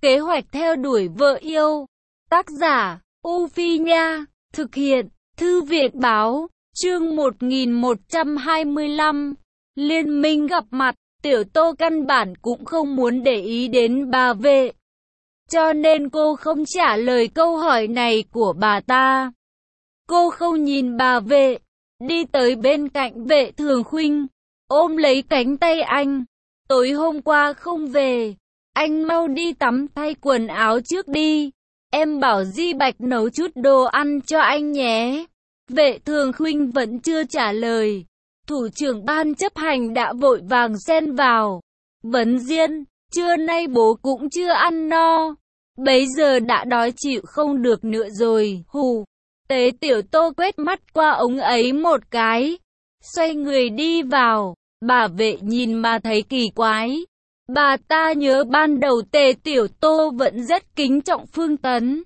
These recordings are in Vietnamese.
Kế hoạch theo đuổi vợ yêu. Tác giả, U Phi Nha. Thực hiện, Thư viện Báo. Chương 1125. Liên minh gặp mặt. Tiểu Tô căn bản cũng không muốn để ý đến bà vệ, cho nên cô không trả lời câu hỏi này của bà ta. Cô không nhìn bà vệ, đi tới bên cạnh Vệ Thường Khuynh, ôm lấy cánh tay anh. Tối hôm qua không về, anh mau đi tắm thay quần áo trước đi. Em bảo Di Bạch nấu chút đồ ăn cho anh nhé. Vệ Thường Khuynh vẫn chưa trả lời. Thủ trưởng ban chấp hành đã vội vàng xen vào. Vấn Diên, trưa nay bố cũng chưa ăn no. Bấy giờ đã đói chịu không được nữa rồi. Hù. Tế Tiểu Tô quét mắt qua ông ấy một cái, xoay người đi vào. Bà vệ nhìn mà thấy kỳ quái. Bà ta nhớ ban đầu Tề Tiểu Tô vẫn rất kính trọng Phương Tấn.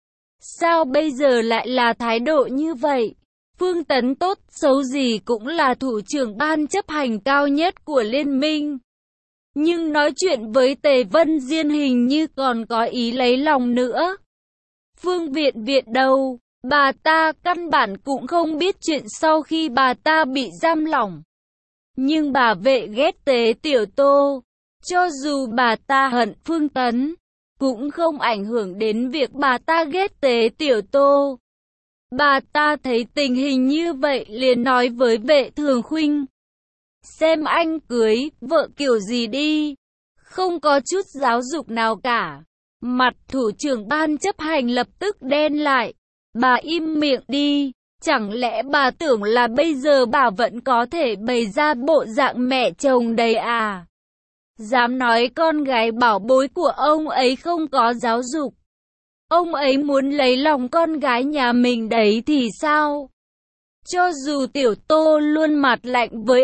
Sao bây giờ lại là thái độ như vậy? Phương Tấn tốt xấu gì cũng là thủ trưởng ban chấp hành cao nhất của liên minh. Nhưng nói chuyện với Tề Vân Diên hình như còn có ý lấy lòng nữa. Phương Viện Viện đâu? Bà ta căn bản cũng không biết chuyện sau khi bà ta bị giam lỏng. Nhưng bà vệ ghét Tế Tiểu Tô. Cho dù bà ta hận Phương Tấn, cũng không ảnh hưởng đến việc bà ta ghét Tế Tiểu Tô. Bà ta thấy tình hình như vậy liền nói với Vệ Thường Khuynh. Xem anh cưới vợ kiểu gì đi. Không có chút giáo dục nào cả. Mặt thủ trưởng ban chấp hành lập tức đen lại. Bà im miệng đi. Chẳng lẽ bà tưởng là bây giờ bà vẫn có thể bày ra bộ dạng mẹ chồng đầy à? Dám nói con gái bảo bối của ông ấy không có giáo dục. Ông ấy muốn lấy lòng con gái nhà mình đấy thì sao? Cho dù Tiểu Tô luôn mặt lạnh với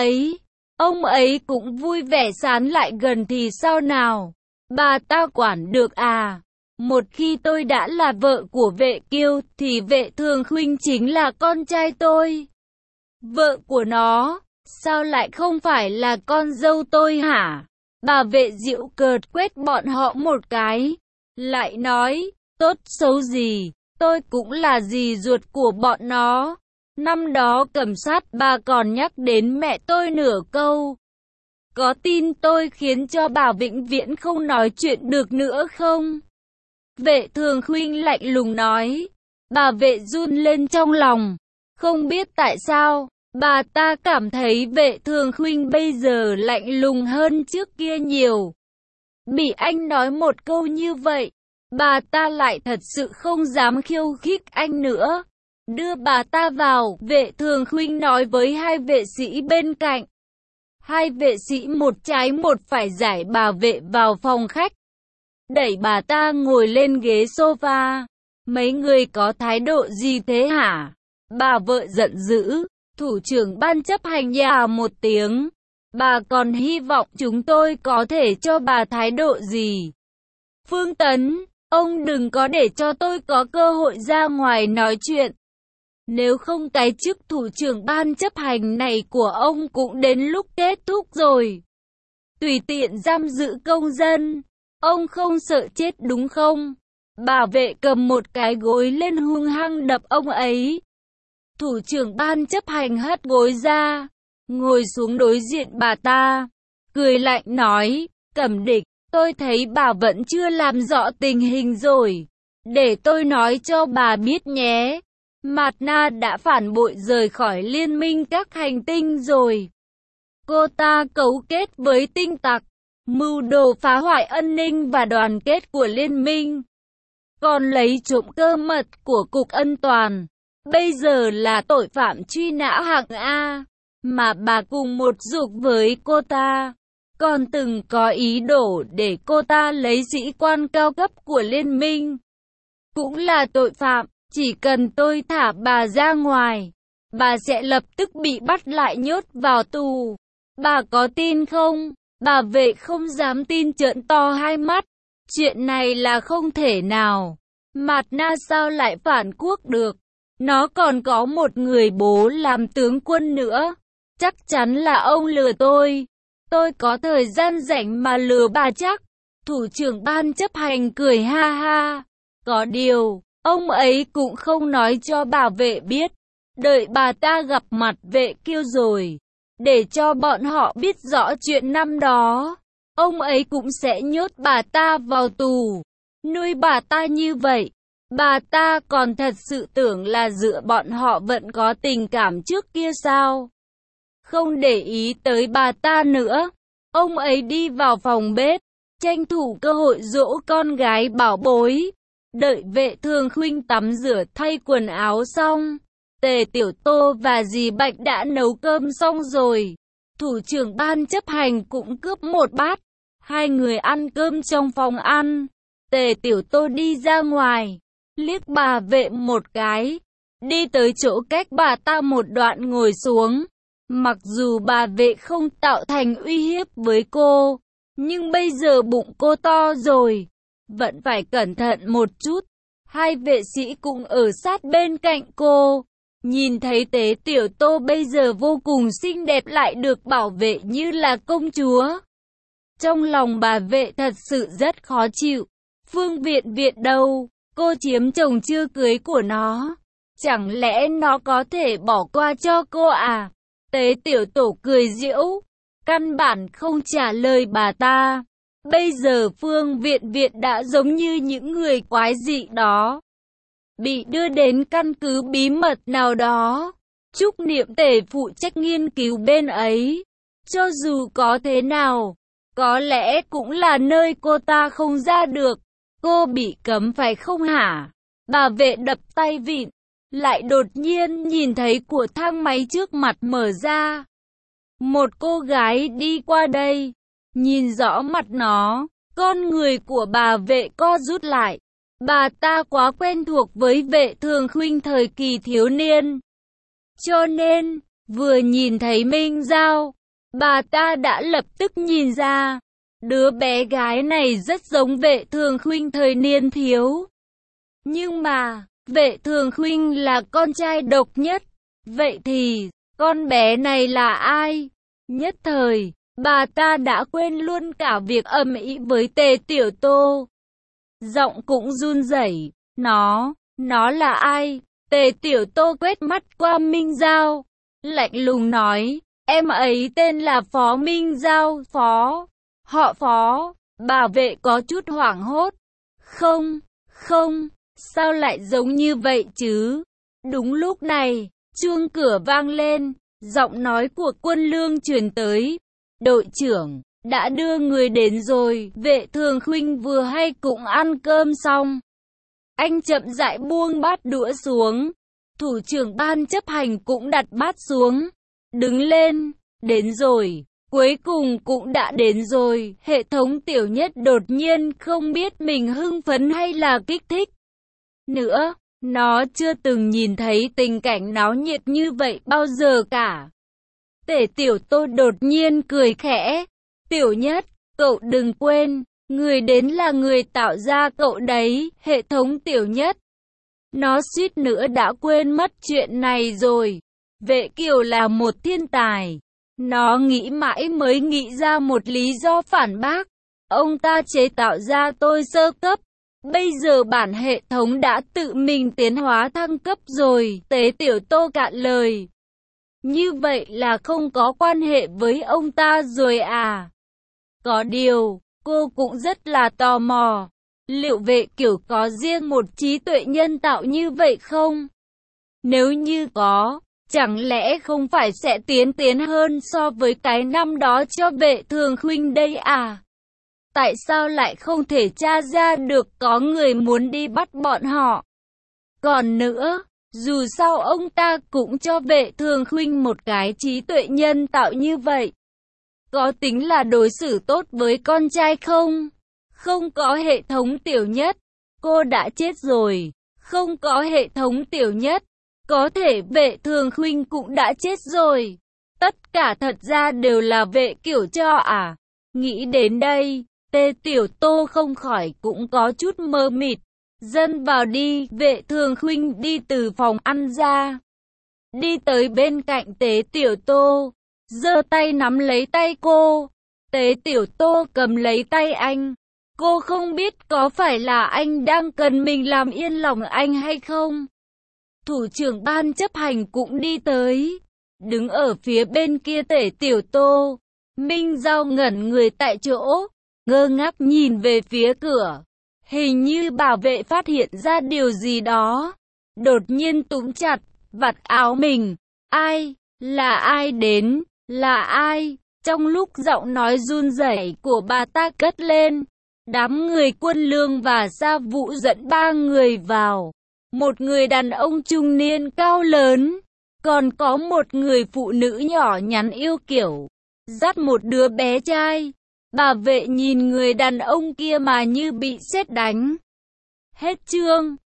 ông ấy cũng vui vẻ sán lại gần thì sao nào? Bà ta quản được à? Một khi tôi đã là vợ của Vệ Kiêu thì Vệ Thường Khuynh chính là con trai tôi. Vợ của nó, sao lại không phải là con dâu tôi hả? Bà Vệ giễu cợt quét bọn họ một cái, lại nói, tốt xấu gì, tôi cũng là dì ruột của bọn nó. Năm đó Cẩm Sát bà còn nhắc đến mẹ tôi nửa câu. Có tin tôi khiến cho bà vĩnh viễn không nói chuyện được nữa không? Vệ Thường Khuynh lạnh lùng nói. Bà Vệ run lên trong lòng. Không biết tại sao, bà ta cảm thấy Vệ Thường Khuynh bây giờ lạnh lùng hơn trước kia nhiều. Bị anh nói một câu như vậy, bà ta lại thật sự không dám khiêu khích anh nữa. Đưa bà ta vào, Vệ Thường Khuynh nói với hai vệ sĩ bên cạnh. Hai vệ sĩ một trái một phải giải bà Vệ vào phòng khách. Đẩy bà ta ngồi lên ghế sofa. Mấy người có thái độ gì thế hả? Bà vợ giận dữ. Thủ trưởng ban chấp hành nhà một tiếng. Bà còn hy vọng chúng tôi có thể cho bà thái độ gì? Phương Tấn, ông đừng có để cho tôi có cơ hội ra ngoài nói chuyện. Nếu không cái chức thủ trưởng ban chấp hành này của ông cũng đến lúc kết thúc rồi. Tùy tiện giam giữ công dân. Ông không sợ chết đúng không? Bà Vệ cầm một cái gối lên hung hăng đập ông ấy. Thủ trưởng ban chấp hành hất gối ra, ngồi xuống đối diện bà ta, cười lạnh nói, Cẩm Địch, tôi thấy bà vẫn chưa làm rõ tình hình rồi. Để tôi nói cho bà biết nhé. Mạt Na đã phản bội rời khỏi liên minh các hành tinh rồi. Cô ta cấu kết với tinh tặc, mưu đồ phá hoại an ninh và đoàn kết của liên minh, còn lấy trộm cơ mật của Cục An toàn. Bây giờ là tội phạm truy nã hạng A, mà bà cùng một ruột với cô ta, còn từng có ý đồ để cô ta lấy sĩ quan cao cấp của liên minh. Cũng là tội phạm, chỉ cần tôi thả bà ra ngoài, bà sẽ lập tức bị bắt lại nhốt vào tù. Bà có tin không? Bà Vệ không dám tin trợn to hai mắt. Chuyện này là không thể nào. Mạt Na sao lại phản quốc được? Nó còn có một người bố làm tướng quân nữa. Chắc chắn là ông lừa tôi. Tôi có thời gian rảnh mà lừa bà chắc. Thủ trưởng ban chấp hành cười ha ha. Có điều, ông ấy cũng không nói cho bà vệ biết. Đợi bà ta gặp mặt vệ kiêu rồi, để cho bọn họ biết rõ chuyện năm đó, ông ấy cũng sẽ nhốt bà ta vào tù, nuôi bà ta như vậy. Bà ta còn thật sự tưởng là giữa bọn họ vẫn có tình cảm trước kia sao? Không để ý tới bà ta nữa, ông ấy đi vào phòng bếp, tranh thủ cơ hội dỗ con gái bảo bối. Đợi Vệ Thường Khuynh tắm rửa thay quần áo xong, Tề Tiểu Tô và dì Bạch đã nấu cơm xong rồi. Thủ trưởng ban chấp hành cũng cướp một bát. Hai người ăn cơm trong phòng ăn. Tề Tiểu Tô đi ra ngoài, liếc bà vệ một cái, đi tới chỗ cách bà ta một đoạn ngồi xuống. Mặc dù bà vệ không tạo thành uy hiếp với cô, nhưng bây giờ bụng cô to rồi, vẫn phải cẩn thận một chút. Hai vệ sĩ cũng ở sát bên cạnh cô. Nhìn thấy Tế Tiểu Tô bây giờ vô cùng xinh đẹp lại được bảo vệ như là công chúa, trong lòng bà vệ thật sự rất khó chịu. Phương Viện Viện đâu? Cô chiếm chồng chưa cưới của nó, chẳng lẽ nó có thể bỏ qua cho cô à? Tế Tiểu Tổ cười giễu, căn bản không trả lời bà ta. Bây giờ Phương Viện Viện đã giống như những người quái dị đó, bị đưa đến căn cứ bí mật nào đó. Trúc Niệm Tề phụ trách nghiên cứu bên ấy. Cho dù có thế nào, có lẽ cũng là nơi cô ta không ra được. Cô bị cấm phải không hả? Bà vệ đập tay vịn, lại đột nhiên nhìn thấy của thang máy trước mặt mở ra. Một cô gái đi qua đây, nhìn rõ mặt nó, con người của bà vệ co rút lại. Bà ta quá quen thuộc với Vệ Thường Khuynh thời kỳ thiếu niên, cho nên, vừa nhìn thấy Minh Giao, bà ta đã lập tức nhìn ra, đứa bé gái này rất giống Vệ Thường Khuynh thời niên thiếu. Nhưng mà, Vệ Thường Khuynh là con trai độc nhất, vậy thì, con bé này là ai? Nhất thời, bà ta đã quên luôn cả việc ầm ĩ với Tề Tiểu Tô. Giọng cũng run rẩy, nó là ai? Tề Tiểu Tô quét mắt qua Minh Giao, lạnh lùng nói, em ấy tên là Phó Minh Giao. Họ Phó. Bà vệ có chút hoảng hốt. Không, sao lại giống như vậy chứ? Đúng lúc này, chuông cửa vang lên, giọng nói của Quân Lương truyền tới. Đội trưởng, đã đưa người đến rồi. Vệ Thường Khuynh vừa hay cũng ăn cơm xong. Anh chậm rãi buông bát đũa xuống. Thủ trưởng ban chấp hành cũng đặt bát xuống. Đứng lên, đến rồi. Cuối cùng cũng đã đến rồi. Hệ thống Tiểu Nhất đột nhiên không biết mình hưng phấn hay là kích thích nữa. Nó chưa từng nhìn thấy tình cảnh náo nhiệt như vậy bao giờ cả. Tề Tiểu Tô đột nhiên cười khẽ. Tiểu Nhất, cậu đừng quên, người đến là người tạo ra cậu đấy. Hệ thống Tiểu Nhất. Nó suýt nữa đã quên mất chuyện này rồi. Vệ Kiều là một thiên tài. Nó nghĩ mãi mới nghĩ ra một lý do phản bác. Ông ta chế tạo ra tôi sơ cấp. Bây giờ bản hệ thống đã tự mình tiến hóa thăng cấp rồi. Tế Tiểu Tô cạn lời. Như vậy là không có quan hệ với ông ta rồi à? Có điều, cô cũng rất là tò mò. Liệu Vệ Kiều có riêng một trí tuệ nhân tạo như vậy không? Nếu như có, chẳng lẽ không phải sẽ tiến hơn so với cái năm đó cho Vệ Thường Khuynh đây à? Tại sao lại không thể tra ra được có người muốn đi bắt bọn họ? Còn nữa, dù sao ông ta cũng cho Vệ Thường Khuynh một cái trí tuệ nhân tạo như vậy. Có tính là đối xử tốt với con trai không? Không có hệ thống Tiểu Nhất, cô đã chết rồi. Không có hệ thống Tiểu Nhất, có thể Vệ Thường Khuynh cũng đã chết rồi. Tất cả thật ra đều là Vệ Kiều cho à? Nghĩ đến đây, Tề Tiểu Tô không khỏi cũng có chút mơ mịt. Dân vào đi. Vệ Thường Khuynh đi từ phòng ăn ra, đi tới bên cạnh Tế Tiểu Tô, giơ tay nắm lấy tay cô. Tế Tiểu Tô cầm lấy tay anh, Cô không biết có phải là anh đang cần mình làm yên lòng anh hay không. Thủ trưởng ban chấp hành cũng đi tới. Đứng ở phía bên kia Tể Tiểu Tô. Minh Giao ngẩn người tại chỗ, ngơ ngác nhìn về phía cửa. Hình như bảo vệ phát hiện ra điều gì đó. Đột nhiên túm chặt vạt áo mình. Ai? Là ai đến? Là ai? Trong lúc giọng nói run rẩy của bà ta cất lên, đám người Quân Lương và Gia Vũ dẫn 3 người vào. Một người đàn ông trung niên cao lớn, còn có một người phụ nữ nhỏ nhắn yêu kiều, dắt một đứa bé trai. Bà vệ nhìn người đàn ông kia mà như bị sét đánh. Hết chương.